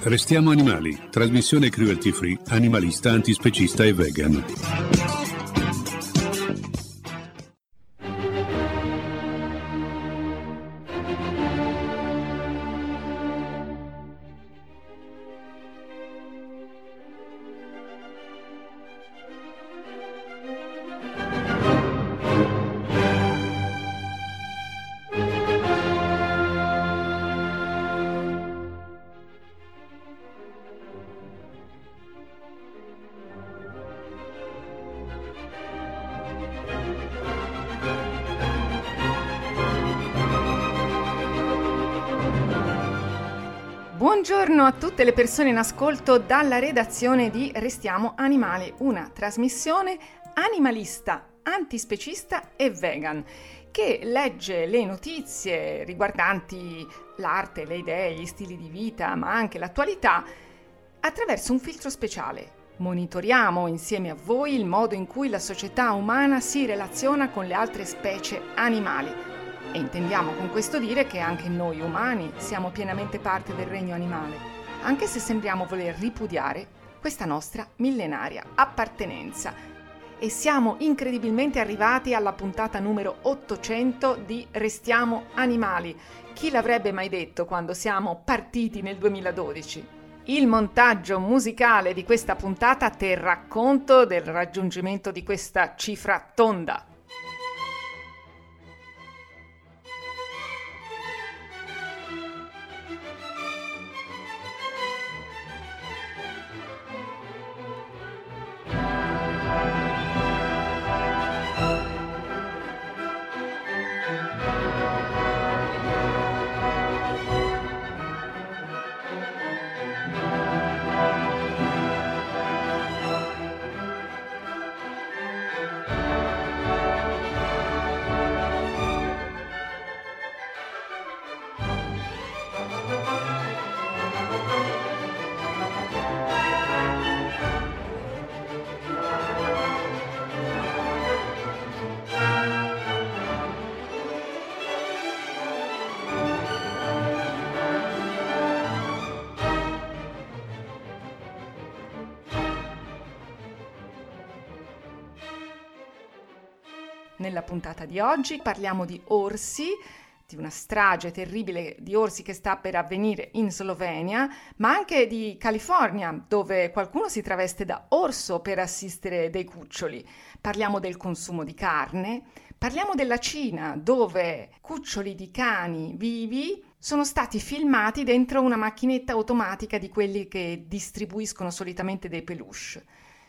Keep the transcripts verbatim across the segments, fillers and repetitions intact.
Restiamo animali, trasmissione cruelty free, animalista, antispecista e vegan. Buongiorno a tutte le persone in ascolto dalla redazione di Restiamo Animali, una trasmissione animalista, antispecista e vegan, che legge le notizie riguardanti l'arte, le idee, gli stili di vita, ma anche l'attualità, attraverso un filtro speciale. Monitoriamo insieme a voi il modo in cui la società umana si relaziona con le altre specie animali. E intendiamo con questo dire che anche noi umani siamo pienamente parte del regno animale, anche se sembriamo voler ripudiare questa nostra millenaria appartenenza. E siamo incredibilmente arrivati alla puntata numero ottocento di Restiamo Animali. Chi l'avrebbe mai detto quando siamo partiti nel duemiladodici? Il montaggio musicale di questa puntata terrà conto del raggiungimento di questa cifra tonda. Nella puntata di oggi parliamo di orsi, di una strage terribile di orsi che sta per avvenire in Slovenia, ma anche di California, dove qualcuno si traveste da orso per assistere dei cuccioli. Parliamo del consumo di carne, parliamo della Cina, dove cuccioli di cani vivi sono stati filmati dentro una macchinetta automatica di quelli che distribuiscono solitamente dei peluche.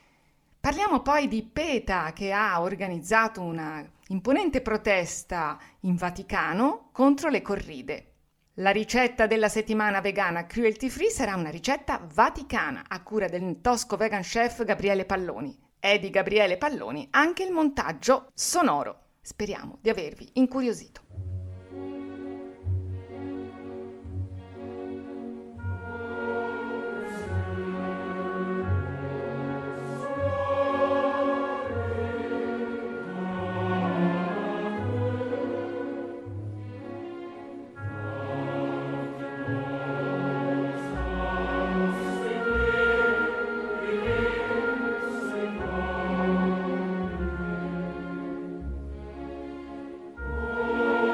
Parliamo poi di PETA, che ha organizzato una imponente protesta in Vaticano contro le corride. La ricetta della settimana vegana cruelty free sarà una ricetta vaticana a cura del tosco vegan chef Gabriele Palloni. È di Gabriele Palloni anche il montaggio sonoro. Speriamo di avervi incuriosito. Oh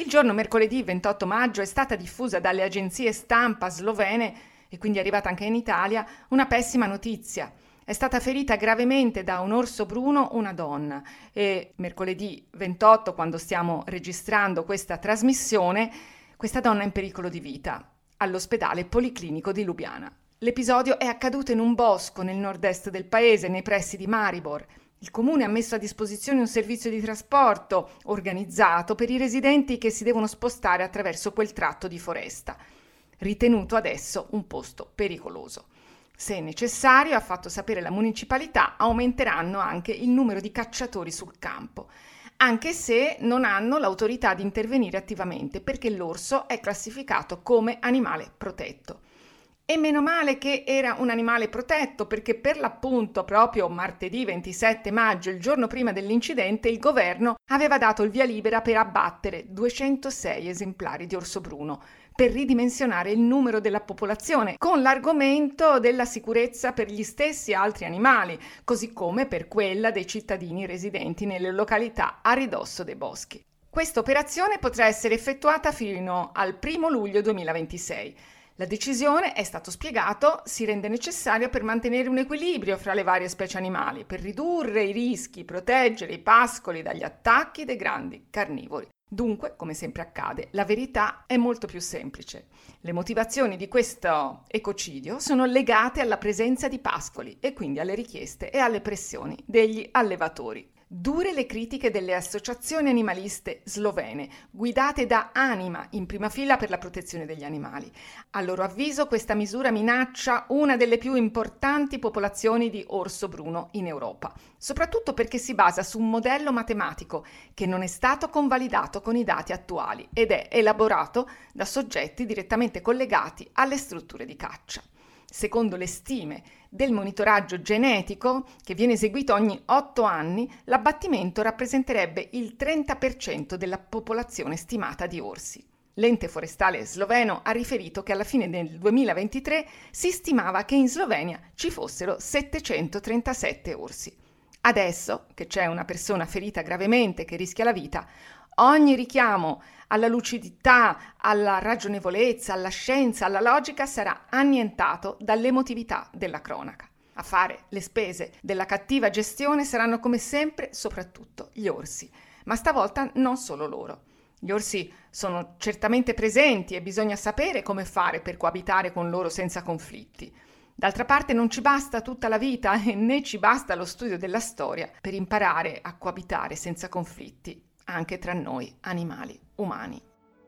Il giorno mercoledì ventotto maggio è stata diffusa dalle agenzie stampa slovene, e quindi è arrivata anche in Italia, una pessima notizia. È stata ferita gravemente da un orso bruno una donna e mercoledì ventotto, quando stiamo registrando questa trasmissione, questa donna è in pericolo di vita all'ospedale policlinico di Lubiana. L'episodio è accaduto in un bosco nel nord-est del paese, nei pressi di Maribor. Il comune ha messo a disposizione un servizio di trasporto organizzato per i residenti che si devono spostare attraverso quel tratto di foresta, ritenuto adesso un posto pericoloso. Se necessario, ha fatto sapere la municipalità, aumenteranno anche il numero di cacciatori sul campo, anche se non hanno l'autorità di intervenire attivamente perché l'orso è classificato come animale protetto. E meno male che era un animale protetto, perché per l'appunto proprio martedì ventisette maggio, il giorno prima dell'incidente, il governo aveva dato il via libera per abbattere duecentosei esemplari di orso bruno, per ridimensionare il numero della popolazione, con l'argomento della sicurezza per gli stessi altri animali, così come per quella dei cittadini residenti nelle località a ridosso dei boschi. Questa operazione potrà essere effettuata fino al primo luglio duemilaventisei. La decisione, è stato spiegato, si rende necessaria per mantenere un equilibrio fra le varie specie animali, per ridurre i rischi, proteggere i pascoli dagli attacchi dei grandi carnivori. Dunque, come sempre accade, la verità è molto più semplice. Le motivazioni di questo ecocidio sono legate alla presenza di pascoli e quindi alle richieste e alle pressioni degli allevatori. Dure le critiche delle associazioni animaliste slovene, guidate da Anima, in prima fila per la protezione degli animali. A loro avviso questa misura minaccia una delle più importanti popolazioni di orso bruno in Europa, soprattutto perché si basa su un modello matematico che non è stato convalidato con i dati attuali ed è elaborato da soggetti direttamente collegati alle strutture di caccia. Secondo le stime del monitoraggio genetico, che viene eseguito ogni otto anni, l'abbattimento rappresenterebbe il trenta per cento della popolazione stimata di orsi. L'ente forestale sloveno ha riferito che alla fine del duemilaventitré si stimava che in Slovenia ci fossero settecentotrentasette orsi. Adesso, che c'è una persona ferita gravemente che rischia la vita, ogni richiamo alla lucidità, alla ragionevolezza, alla scienza, alla logica sarà annientato dall'emotività della cronaca. A fare le spese della cattiva gestione saranno come sempre soprattutto gli orsi, ma stavolta non solo loro. Gli orsi sono certamente presenti e bisogna sapere come fare per coabitare con loro senza conflitti. D'altra parte non ci basta tutta la vita e né ci basta lo studio della storia per imparare a coabitare senza conflitti anche tra noi animali umani.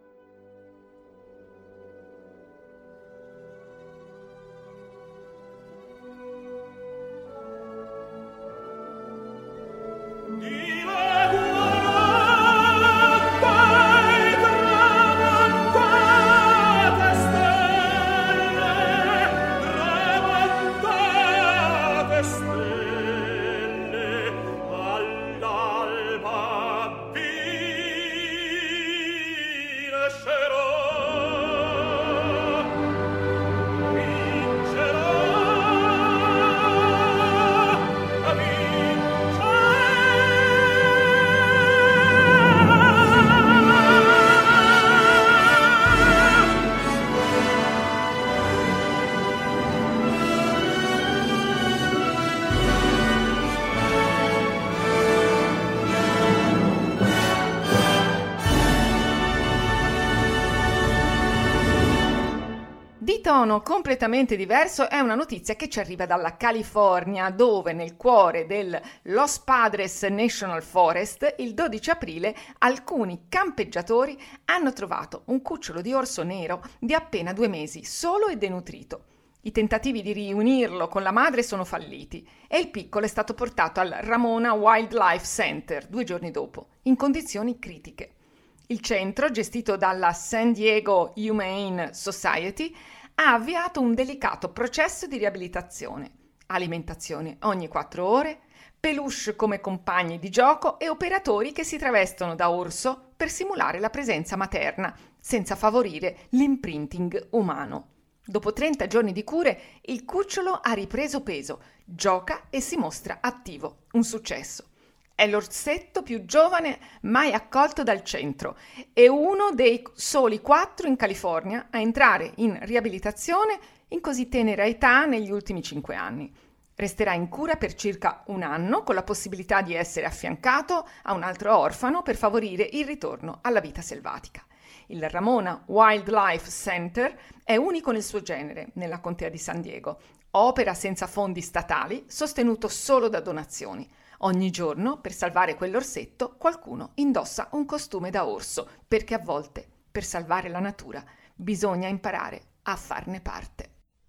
Tono completamente diverso è una notizia che ci arriva dalla California, dove nel cuore del Los Padres National Forest il dodici aprile alcuni campeggiatori hanno trovato un cucciolo di orso nero di appena due mesi, solo e denutrito. I tentativi di riunirlo con la madre sono falliti e il piccolo è stato portato al Ramona Wildlife Center due giorni dopo, in condizioni critiche. Il centro, gestito dalla San Diego Humane Society, ha avviato un delicato processo di riabilitazione, alimentazione ogni quattro ore, peluche come compagni di gioco e operatori che si travestono da orso per simulare la presenza materna, senza favorire l'imprinting umano. Dopo trenta giorni di cure, il cucciolo ha ripreso peso, gioca e si mostra attivo. Un successo. È l'orsetto più giovane mai accolto dal centro e uno dei soli quattro in California a entrare in riabilitazione in così tenera età negli ultimi cinque anni. Resterà in cura per circa un anno con la possibilità di essere affiancato a un altro orfano per favorire il ritorno alla vita selvatica. Il Ramona Wildlife Center è unico nel suo genere nella contea di San Diego. Opera senza fondi statali, sostenuto solo da donazioni. Ogni giorno, per salvare quell'orsetto, qualcuno indossa un costume da orso, perché a volte, per salvare la natura, bisogna imparare a farne parte.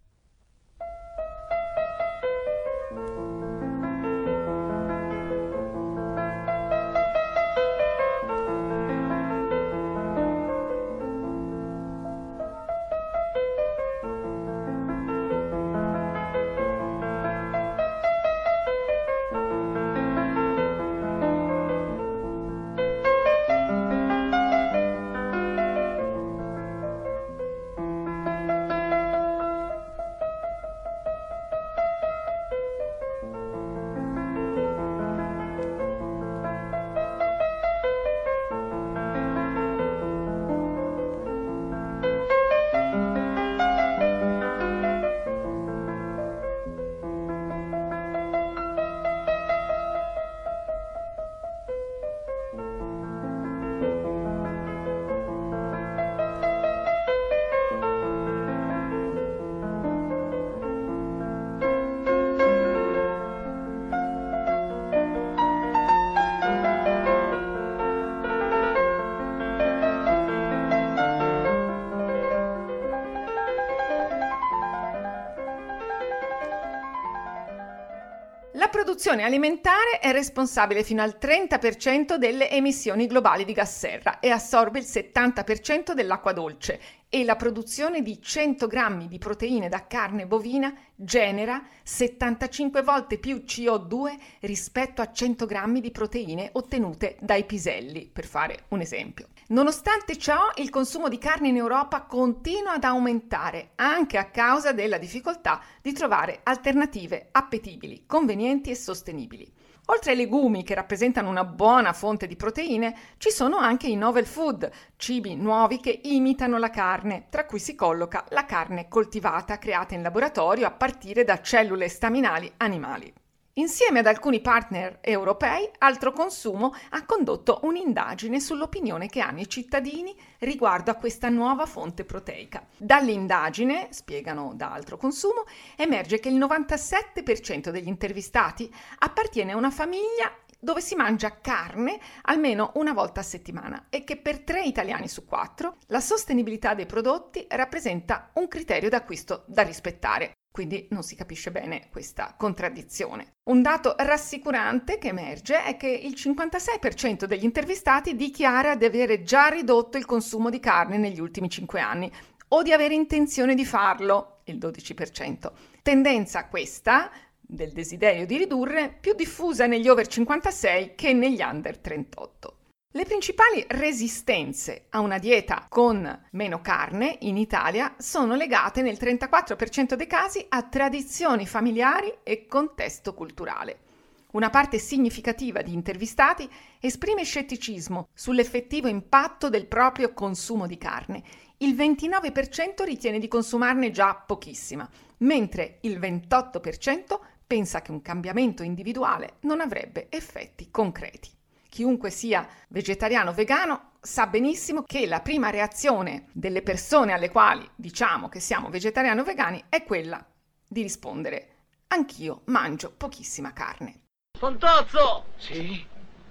La produzione alimentare è responsabile fino al trenta per cento delle emissioni globali di gas serra e assorbe il settanta per cento dell'acqua dolce, e la produzione di cento grammi di proteine da carne bovina genera settantacinque volte più C O due rispetto a cento grammi di proteine ottenute dai piselli, per fare un esempio. Nonostante ciò, il consumo di carne in Europa continua ad aumentare, anche a causa della difficoltà di trovare alternative appetibili, convenienti e sostenibili. Oltre ai legumi, che rappresentano una buona fonte di proteine, ci sono anche i novel food, cibi nuovi che imitano la carne, tra cui si colloca la carne coltivata creata in laboratorio a partire da cellule staminali animali. Insieme ad alcuni partner europei, Altro Consumo ha condotto un'indagine sull'opinione che hanno i cittadini riguardo a questa nuova fonte proteica. Dall'indagine, spiegano da Altro Consumo, emerge che il novantasette per cento degli intervistati appartiene a una famiglia dove si mangia carne almeno una volta a settimana e che per tre italiani su quattro la sostenibilità dei prodotti rappresenta un criterio d'acquisto da rispettare. Quindi non si capisce bene questa contraddizione. Un dato rassicurante che emerge è che il cinquantasei per cento degli intervistati dichiara di avere già ridotto il consumo di carne negli ultimi cinque anni o di avere intenzione di farlo, il dodici per cento. Tendenza questa del desiderio di ridurre più diffusa negli over cinquantasei che negli under trentotto. Le principali resistenze a una dieta con meno carne in Italia sono legate nel trentaquattro per cento dei casi a tradizioni familiari e contesto culturale. Una parte significativa di intervistati esprime scetticismo sull'effettivo impatto del proprio consumo di carne. Il ventinove per cento ritiene di consumarne già pochissima, mentre il ventotto per cento pensa che un cambiamento individuale non avrebbe effetti concreti. Chiunque sia vegetariano o vegano sa benissimo che la prima reazione delle persone alle quali diciamo che siamo vegetariani o vegani è quella di rispondere: anch'io mangio pochissima carne. Fantozzo! Sì?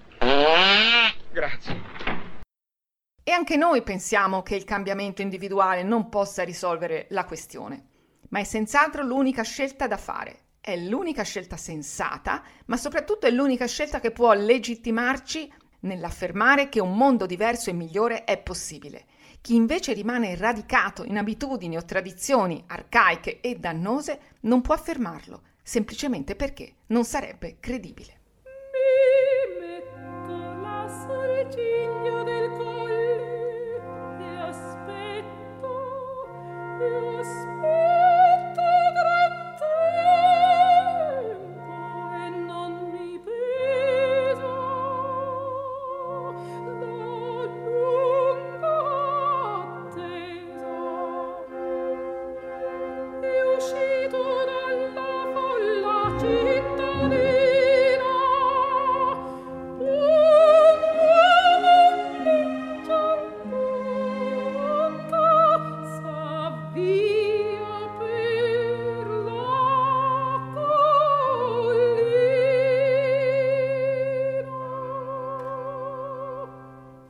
Grazie. E anche noi pensiamo che il cambiamento individuale non possa risolvere la questione, ma è senz'altro l'unica scelta da fare. È l'unica scelta sensata, ma soprattutto è l'unica scelta che può legittimarci nell'affermare che un mondo diverso e migliore è possibile. Chi invece rimane radicato in abitudini o tradizioni arcaiche e dannose non può affermarlo, semplicemente perché non sarebbe credibile. Mi metto la soriglia del colle e aspetto, e aspetto gran tempo e non mi pesa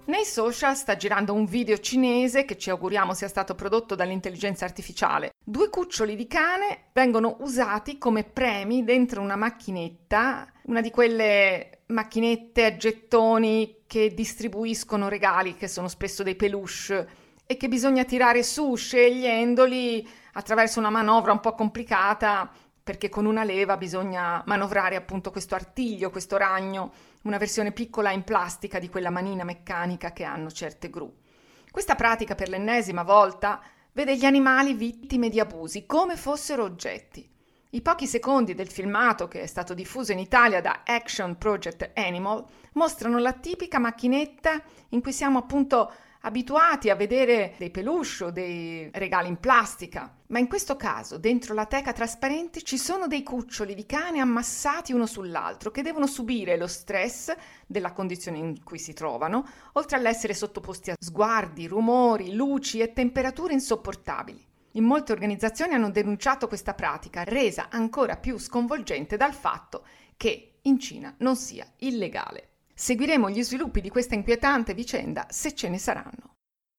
Nei social sta girando un video cinese che ci auguriamo sia stato prodotto dall'intelligenza artificiale. Due cuccioli di cane vengono usati come premi dentro una macchinetta, una di quelle macchinette a gettoni che distribuiscono regali, che sono spesso dei peluche, e che bisogna tirare su scegliendoli attraverso una manovra un po' complicata, perché con una leva bisogna manovrare appunto questo artiglio, questo ragno, una versione piccola in plastica di quella manina meccanica che hanno certe gru. Questa pratica per l'ennesima volta vede gli animali vittime di abusi come fossero oggetti. I pochi secondi del filmato, che è stato diffuso in Italia da Action Project Animal, mostrano la tipica macchinetta in cui siamo appunto abituati a vedere dei peluche o dei regali in plastica, ma in questo caso dentro la teca trasparente ci sono dei cuccioli di cane ammassati uno sull'altro che devono subire lo stress della condizione in cui si trovano, oltre all'essere sottoposti a sguardi, rumori, luci e temperature insopportabili. In molte organizzazioni hanno denunciato questa pratica, resa ancora più sconvolgente dal fatto che in Cina non sia illegale. Seguiremo gli sviluppi di questa inquietante vicenda se ce ne saranno.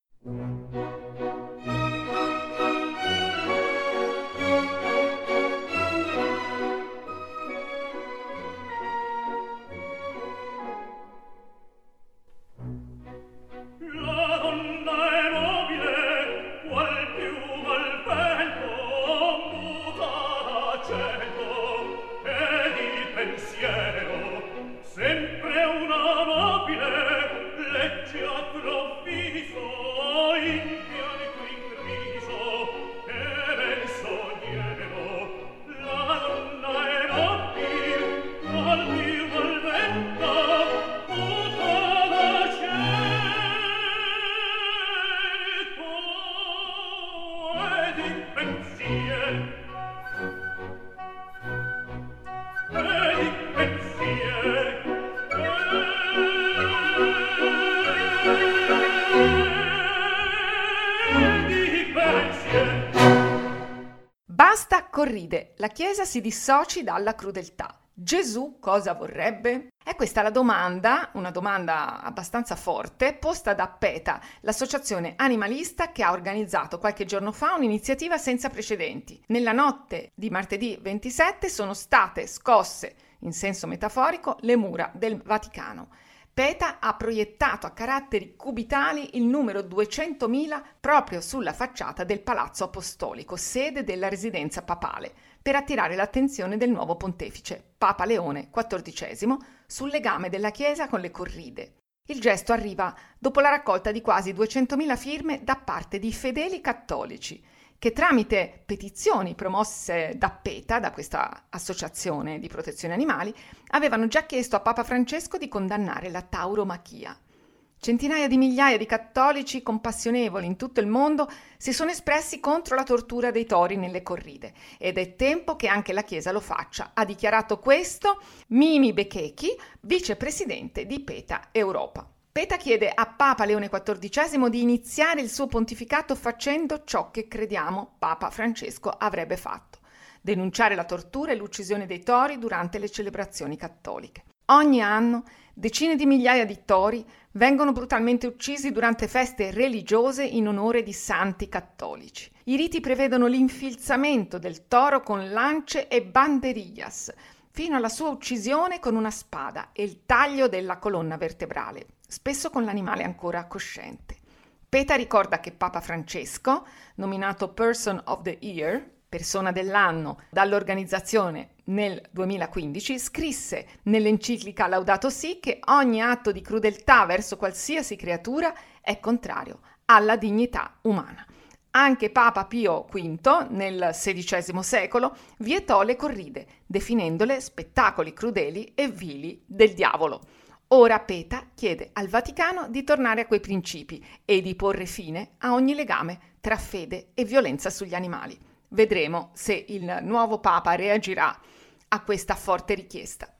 Basta corride, la Chiesa si dissoci dalla crudeltà. Gesù cosa vorrebbe? È questa la domanda, una domanda abbastanza forte, posta da PETA, l'associazione animalista che ha organizzato qualche giorno fa un'iniziativa senza precedenti. Nella notte di martedì ventisette sono state scosse, in senso metaforico, le mura del Vaticano. PETA ha proiettato a caratteri cubitali il numero duecentomila proprio sulla facciata del Palazzo Apostolico, sede della residenza papale, per attirare l'attenzione del nuovo pontefice, Papa Leone quattordicesimo, sul legame della Chiesa con le corride. Il gesto arriva dopo la raccolta di quasi duecentomila firme da parte di fedeli cattolici, che tramite petizioni promosse da PETA, da questa associazione di protezione animali, avevano già chiesto a Papa Francesco di condannare la tauromachia. Centinaia di migliaia di cattolici compassionevoli in tutto il mondo si sono espressi contro la tortura dei tori nelle corride ed è tempo che anche la Chiesa lo faccia. Ha dichiarato questo Mimi Bechechi, vicepresidente di PETA Europa. PETA chiede a Papa Leone quattordicesimo di iniziare il suo pontificato facendo ciò che crediamo Papa Francesco avrebbe fatto: denunciare la tortura e l'uccisione dei tori durante le celebrazioni cattoliche. Ogni anno decine di migliaia di tori vengono brutalmente uccisi durante feste religiose in onore di santi cattolici. I riti prevedono l'infilzamento del toro con lance e banderillas, fino alla sua uccisione con una spada e il taglio della colonna vertebrale, spesso con l'animale ancora cosciente. PETA ricorda che Papa Francesco, nominato Person of the Year, persona dell'anno, dall'organizzazione nel duemilaquindici, scrisse nell'enciclica Laudato Si che ogni atto di crudeltà verso qualsiasi creatura è contrario alla dignità umana. Anche Papa Pio quinto, nel sedicesimo secolo, vietò le corride, definendole spettacoli crudeli e vili del diavolo. Ora PETA chiede al Vaticano di tornare a quei principi e di porre fine a ogni legame tra fede e violenza sugli animali. Vedremo se il nuovo Papa reagirà a questa forte richiesta.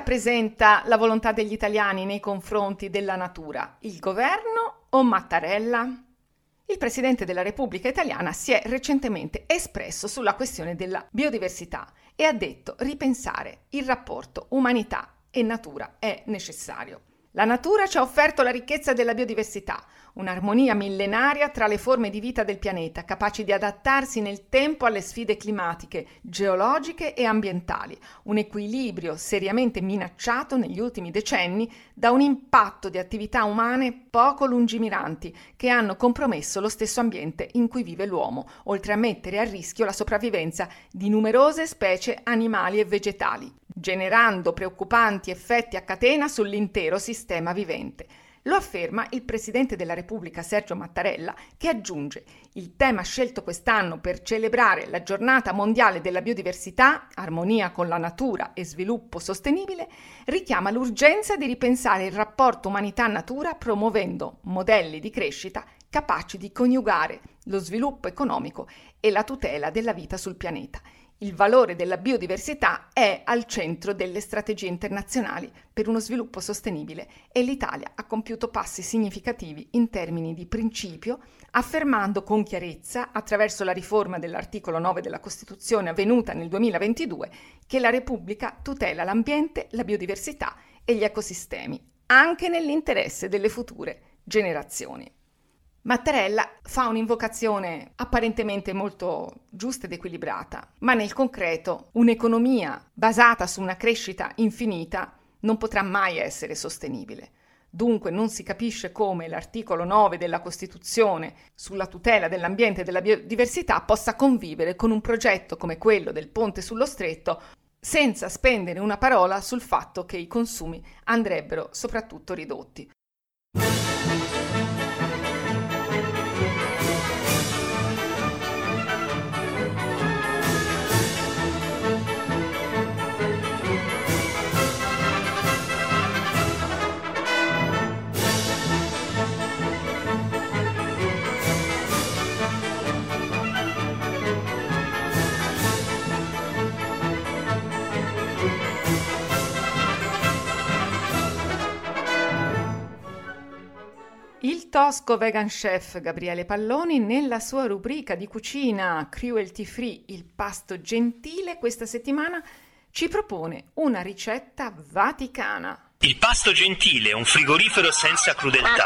rappresenta la volontà degli italiani nei confronti della natura? Il governo o Mattarella? Il Presidente della Repubblica Italiana si è recentemente espresso sulla questione della biodiversità e ha detto: ripensare il rapporto umanità e natura è necessario. La natura ci ha offerto la ricchezza della biodiversità, un'armonia millenaria tra le forme di vita del pianeta, capaci di adattarsi nel tempo alle sfide climatiche, geologiche e ambientali, un equilibrio seriamente minacciato negli ultimi decenni da un impatto di attività umane poco lungimiranti che hanno compromesso lo stesso ambiente in cui vive l'uomo, oltre a mettere a rischio la sopravvivenza di numerose specie animali e vegetali, generando preoccupanti effetti a catena sull'intero sistema vivente. Lo afferma il Presidente della Repubblica Sergio Mattarella, che aggiunge: il tema scelto quest'anno per celebrare la Giornata Mondiale della Biodiversità, armonia con la natura e sviluppo sostenibile, richiama l'urgenza di ripensare il rapporto umanità-natura promuovendo modelli di crescita capaci di coniugare lo sviluppo economico e la tutela della vita sul pianeta. Il valore della biodiversità è al centro delle strategie internazionali per uno sviluppo sostenibile e l'Italia ha compiuto passi significativi in termini di principio, affermando con chiarezza, attraverso la riforma dell'articolo nove della Costituzione avvenuta nel duemilaventidue, che la Repubblica tutela l'ambiente, la biodiversità e gli ecosistemi, anche nell'interesse delle future generazioni. Mattarella fa un'invocazione apparentemente molto giusta ed equilibrata, ma nel concreto un'economia basata su una crescita infinita non potrà mai essere sostenibile. Dunque non si capisce come l'articolo nove della Costituzione sulla tutela dell'ambiente e della biodiversità possa convivere con un progetto come quello del ponte sullo Stretto, senza spendere una parola sul fatto che i consumi andrebbero soprattutto ridotti. Il tosco vegan chef Gabriele Palloni, nella sua rubrica di cucina Cruelty Free, il pasto gentile, questa settimana ci propone una ricetta vaticana. Il pasto gentile, un frigorifero senza crudeltà.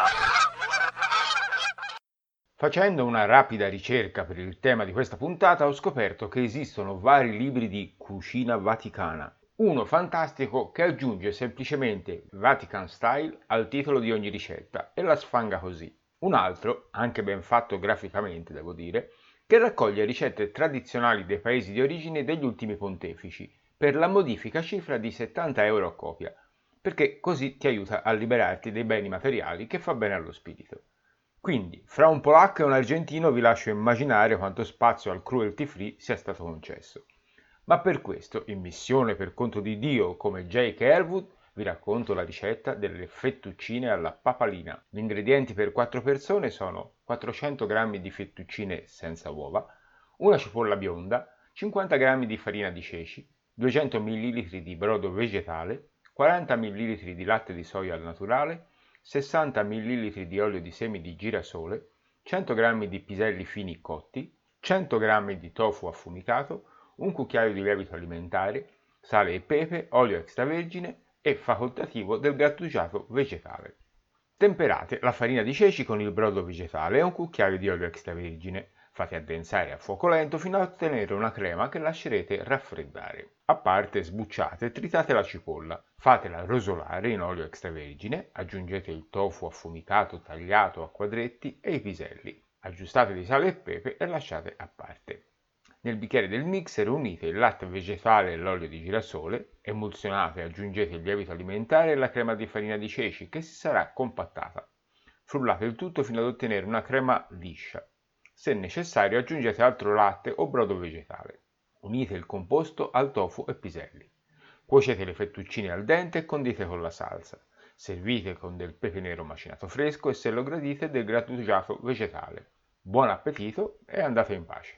Facendo una rapida ricerca per il tema di questa puntata ho scoperto che esistono vari libri di cucina vaticana. Uno fantastico che aggiunge semplicemente Vatican Style al titolo di ogni ricetta e la sfanga così. Un altro, anche ben fatto graficamente devo dire, che raccoglie ricette tradizionali dei paesi di origine degli ultimi pontefici per la modifica cifra di settanta euro a copia, perché così ti aiuta a liberarti dei beni materiali che fa bene allo spirito. Quindi, fra un polacco e un argentino vi lascio immaginare quanto spazio al cruelty free sia stato concesso. Ma per questo, in missione per conto di Dio come J K. Elwood, vi racconto la ricetta delle fettuccine alla papalina. Gli ingredienti per quattro persone sono quattrocento grammi di fettuccine senza uova, una cipolla bionda, cinquanta grammi di farina di ceci, duecento millilitri di brodo vegetale, quaranta millilitri di latte di soia al naturale, sessanta millilitri di olio di semi di girasole, cento grammi di piselli fini cotti, cento grammi di tofu affumicato, un cucchiaio di lievito alimentare, sale e pepe, olio extravergine e facoltativo del grattugiato vegetale. Temperate la farina di ceci con il brodo vegetale e un cucchiaio di olio extravergine. Fate addensare a fuoco lento fino a ottenere una crema che lascerete raffreddare. A parte sbucciate e tritate la cipolla. Fatela rosolare in olio extravergine, aggiungete il tofu affumicato tagliato a quadretti e i piselli. Aggiustate di sale e pepe e lasciate a parte. Nel bicchiere del mixer unite il latte vegetale e l'olio di girasole, emulsionate e aggiungete il lievito alimentare e la crema di farina di ceci che si sarà compattata. Frullate il tutto fino ad ottenere una crema liscia. Se necessario aggiungete altro latte o brodo vegetale. Unite il composto al tofu e piselli. Cuocete le fettuccine al dente e condite con la salsa. Servite con del pepe nero macinato fresco e se lo gradite del grattugiato vegetale. Buon appetito e andate in pace!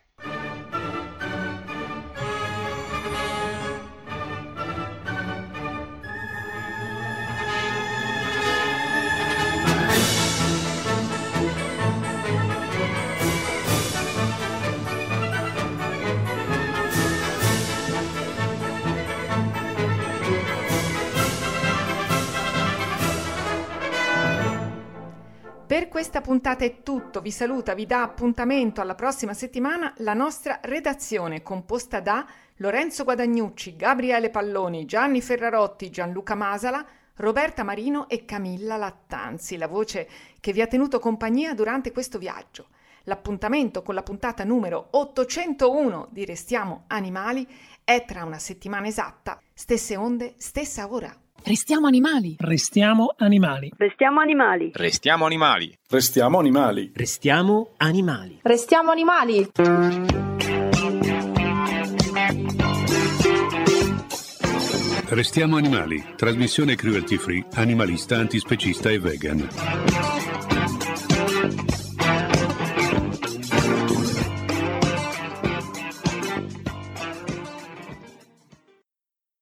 Per questa puntata è tutto, vi saluta, vi dà appuntamento alla prossima settimana la nostra redazione composta da Lorenzo Guadagnucci, Gabriele Palloni, Gianni Ferrarotti, Gianluca Masala, Roberta Marino e Camilla Lattanzi, la voce che vi ha tenuto compagnia durante questo viaggio. L'appuntamento con la puntata numero ottocentouno di Restiamo Animali è tra una settimana esatta, stesse onde, stessa ora. Restiamo animali. Restiamo animali. Restiamo animali. Restiamo animali. Restiamo animali. Restiamo animali. Restiamo animali. Restiamo animali. Trasmissione cruelty free, animalista, antispecista e vegan.